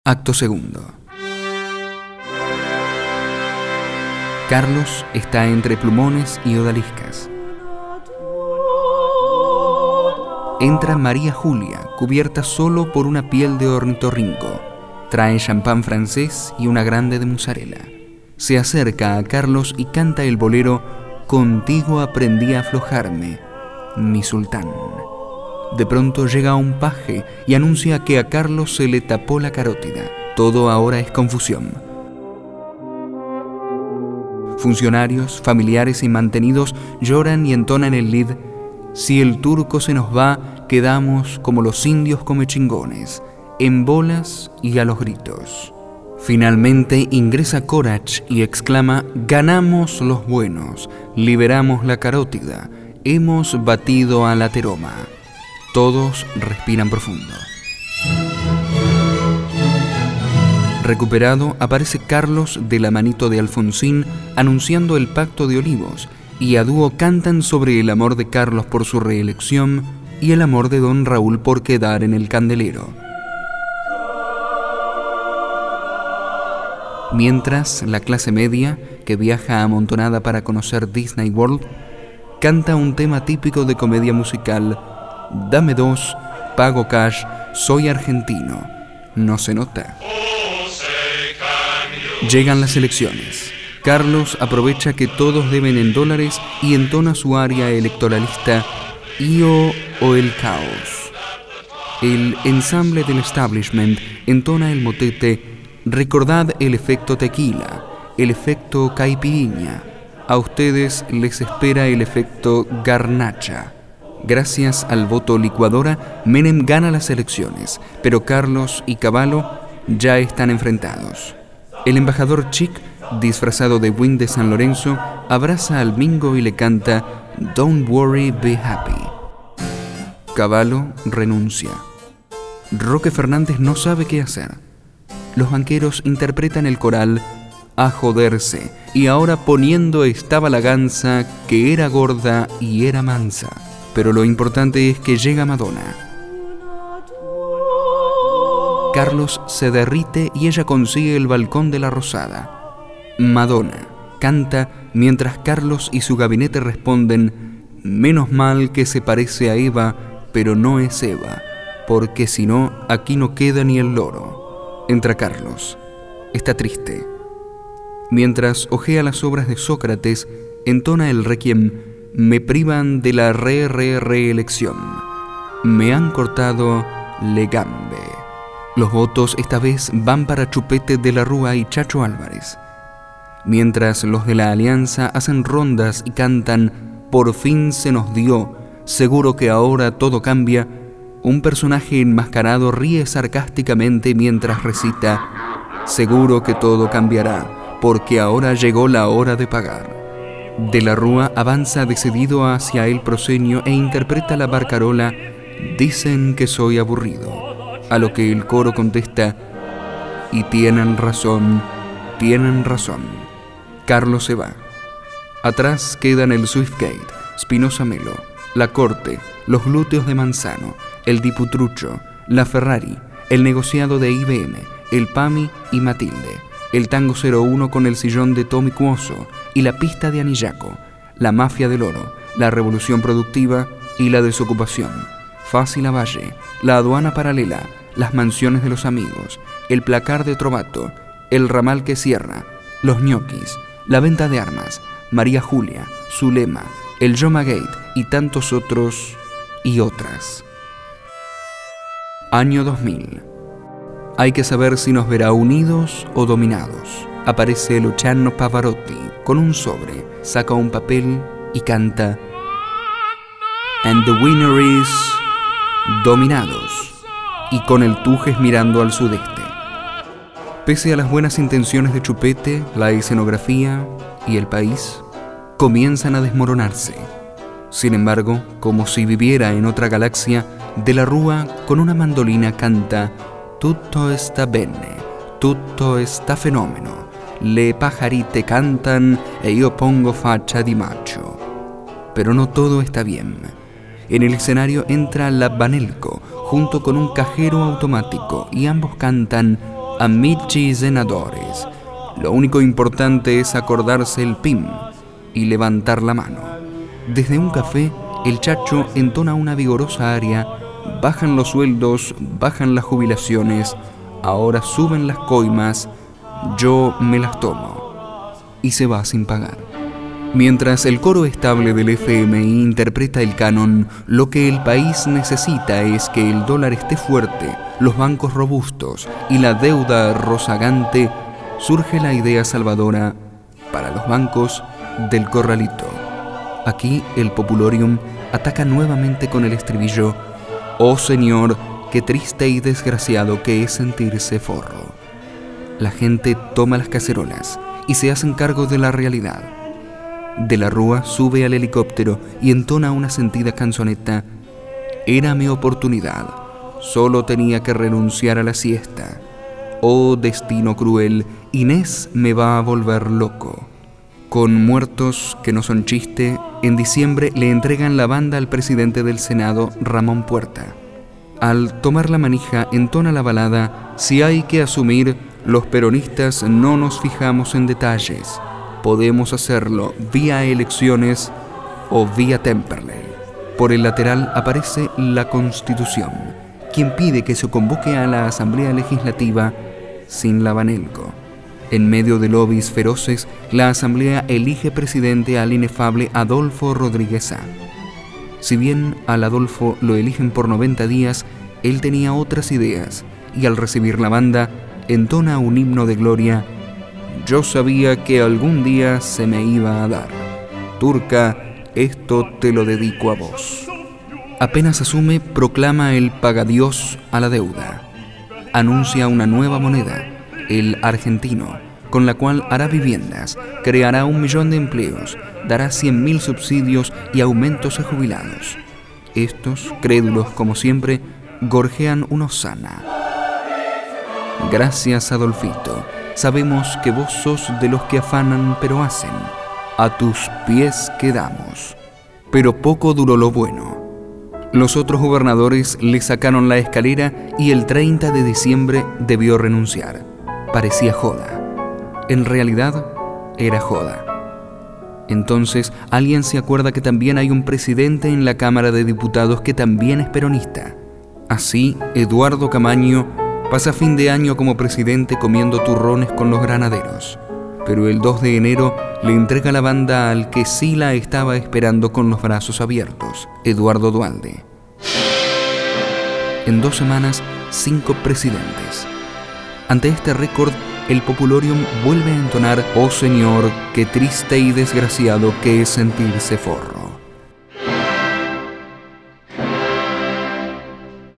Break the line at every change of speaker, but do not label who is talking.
Acto segundo. Carlos está entre plumones y odaliscas. Entra María Julia, cubierta solo por una piel de ornitorrinco. Trae champán francés y una grande de mozzarella. Se acerca a Carlos y canta el bolero «Contigo aprendí a aflojarme, mi sultán». De pronto llega un paje y anuncia que a Carlos se le tapó la carótida. Todo ahora es confusión. Funcionarios, familiares y mantenidos lloran y entonan el lied «Si el turco se nos va, quedamos como los indios comechingones, en bolas y a los gritos». Finalmente ingresa Corach y exclama «Ganamos los buenos, liberamos la carótida, hemos batido a la teroma». Todos respiran profundo. Recuperado, aparece Carlos de la manito de Alfonsín anunciando el pacto de Olivos, y a dúo cantan sobre el amor de Carlos por su reelección y el amor de don Raúl por quedar en el candelero. Mientras, la clase media, que viaja amontonada para conocer Disney World, canta un tema típico de comedia musical: «Dame dos, pago cash, soy argentino, no se nota». Llegan las elecciones. Carlos aprovecha que todos deben en dólares y entona su aria electoralista «Io o el caos». El ensamble del establishment entona el motete «Recordad el efecto tequila, el efecto caipirinha. A ustedes les espera el efecto garnacha». Gracias al voto licuadora, Menem gana las elecciones, pero Carlos y Cavallo ya están enfrentados. El embajador Chic, disfrazado de Win de San Lorenzo, abraza al Mingo y le canta «Don't worry, be happy». Cavallo renuncia. Roque Fernández no sabe qué hacer. Los banqueros interpretan el coral «A joderse», y ahora poniendo estaba la gansa, que era gorda y era mansa. Pero lo importante es que llega Madonna. Carlos se derrite y ella consigue el balcón de la Rosada. Madonna canta mientras Carlos y su gabinete responden: «Menos mal que se parece a Eva, pero no es Eva, porque si no, aquí no queda ni el loro». Entra Carlos. Está triste. Mientras hojea las obras de Sócrates, entona el requiem: «Me privan de la reelección. Me han cortado le gambe». Los votos esta vez van para Chupete de la Rúa y Chacho Álvarez. Mientras los de la Alianza hacen rondas y cantan «Por fin se nos dio, seguro que ahora todo cambia», un personaje enmascarado ríe sarcásticamente mientras recita «Seguro que todo cambiará, porque ahora llegó la hora de pagar». De la Rúa avanza decidido hacia el proscenio e interpreta la barcarola «Dicen que soy aburrido», a lo que el coro contesta «Y tienen razón, tienen razón». Carlos se va. Atrás quedan el Swiftgate, Spinoza Melo, la Corte, los glúteos de Manzano, el Diputrucho, la Ferrari, el negociado de IBM, el PAMI y Matilde, el Tango 01 con el sillón de Tommy Cuoso y la pista de Anillaco, la mafia del oro, la revolución productiva y la desocupación, Fácil Lavalle, la aduana paralela, las mansiones de los amigos, el placar de Trovato, el ramal que cierra, los ñoquis, la venta de armas, María Julia, Zulema, el Joma Gate y tantos otros y otras. Año 2000. Hay que saber si nos verá unidos o dominados. Aparece Luciano Pavarotti con un sobre, saca un papel y canta «And the winner is dominados», y con el Tujes mirando al sudeste. Pese a las buenas intenciones de Chupete, la escenografía y el país comienzan a desmoronarse. Sin embargo, como si viviera en otra galaxia, De la Rúa con una mandolina canta «Tutto sta bene, tutto sta fenomeno, le pajarite cantan e io pongo faccia di macho». Pero no todo está bien. En el escenario entra la Banelco junto con un cajero automático y ambos cantan amici senadores. Lo único importante es acordarse el PIM y levantar la mano. Desde un café, el Chacho entona una vigorosa aria. Bajan los sueldos, bajan las jubilaciones, ahora suben las coimas, yo me las tomo. Y se va sin pagar. Mientras el coro estable del FMI interpreta el canon, lo que el país necesita es que el dólar esté fuerte, los bancos robustos y la deuda rozagante, surge la idea salvadora para los bancos del corralito. Aquí el Populorium ataca nuevamente con el estribillo: «Oh Señor, qué triste y desgraciado que es sentirse forro». La gente toma las cacerolas y se hacen cargo de la realidad. De la Rúa sube al helicóptero y entona una sentida canzoneta: «Era mi oportunidad, solo tenía que renunciar a la siesta. Oh destino cruel, Inés me va a volver loco». Con muertos que no son chiste, en diciembre le entregan la banda al presidente del Senado, Ramón Puerta. Al tomar la manija, entona la balada: «Si hay que asumir, los peronistas no nos fijamos en detalles. Podemos hacerlo vía elecciones o vía Temperley». Por el lateral aparece la Constitución, quien pide que se convoque a la Asamblea Legislativa sin la Banelco. En medio de lobbies feroces, la Asamblea elige presidente al inefable Adolfo Rodríguez Sá. Si bien al Adolfo lo eligen por 90 días, él tenía otras ideas, y al recibir la banda, entona un himno de gloria: «Yo sabía que algún día se me iba a dar. Turca, esto te lo dedico a vos». Apenas asume, proclama el pagadiós a la deuda. Anuncia una nueva moneda, el argentino, con la cual hará viviendas, creará 1 millón de empleos, dará 100.000 subsidios y aumentos a jubilados. Estos, crédulos como siempre, gorjean una hosana. «Gracias, Adolfito. Sabemos que vos sos de los que afanan pero hacen. A tus pies quedamos». Pero poco duró lo bueno. Los otros gobernadores le sacaron la escalera y el 30 de diciembre debió renunciar. Parecía joda. En realidad, era joda. Entonces, alguien se acuerda que también hay un presidente en la Cámara de Diputados que también es peronista. Así, Eduardo Camaño pasa fin de año como presidente comiendo turrones con los granaderos. Pero el 2 de enero le entrega la banda al que sí la estaba esperando con los brazos abiertos, Eduardo Duhalde. En 2 semanas, 5 presidentes. Ante este récord, el Populorium vuelve a entonar: «Oh Señor, qué triste y desgraciado que es sentirse forro».